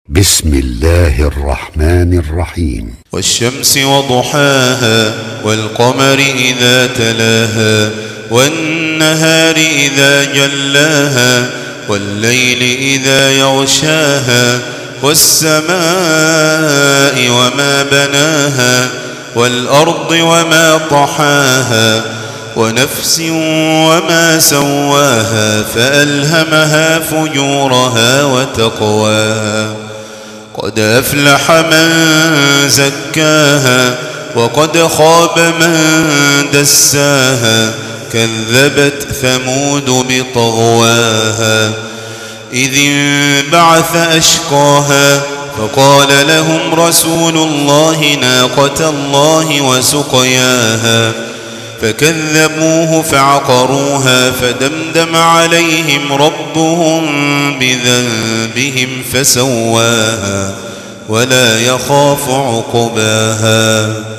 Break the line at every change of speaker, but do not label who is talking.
بسم الله الرحمن الرحيم.
والشمس وضحاها والقمر إذا تلاها والنهار إذا جلاها والليل إذا يغشاها والسماء وما بناها والأرض وما طحاها ونفس وما سواها فألهمها فجورها وتقواها قد أفلح من زكاها وقد خاب من دساها كذبت ثمود بطغواها إذ انبعث أشقاها فقال لهم رسول الله ناقة الله وسقياها فكذبوه فعقروها فدمدم عليهم ربهم بذنبهم فسواها ولا يخاف عقباها.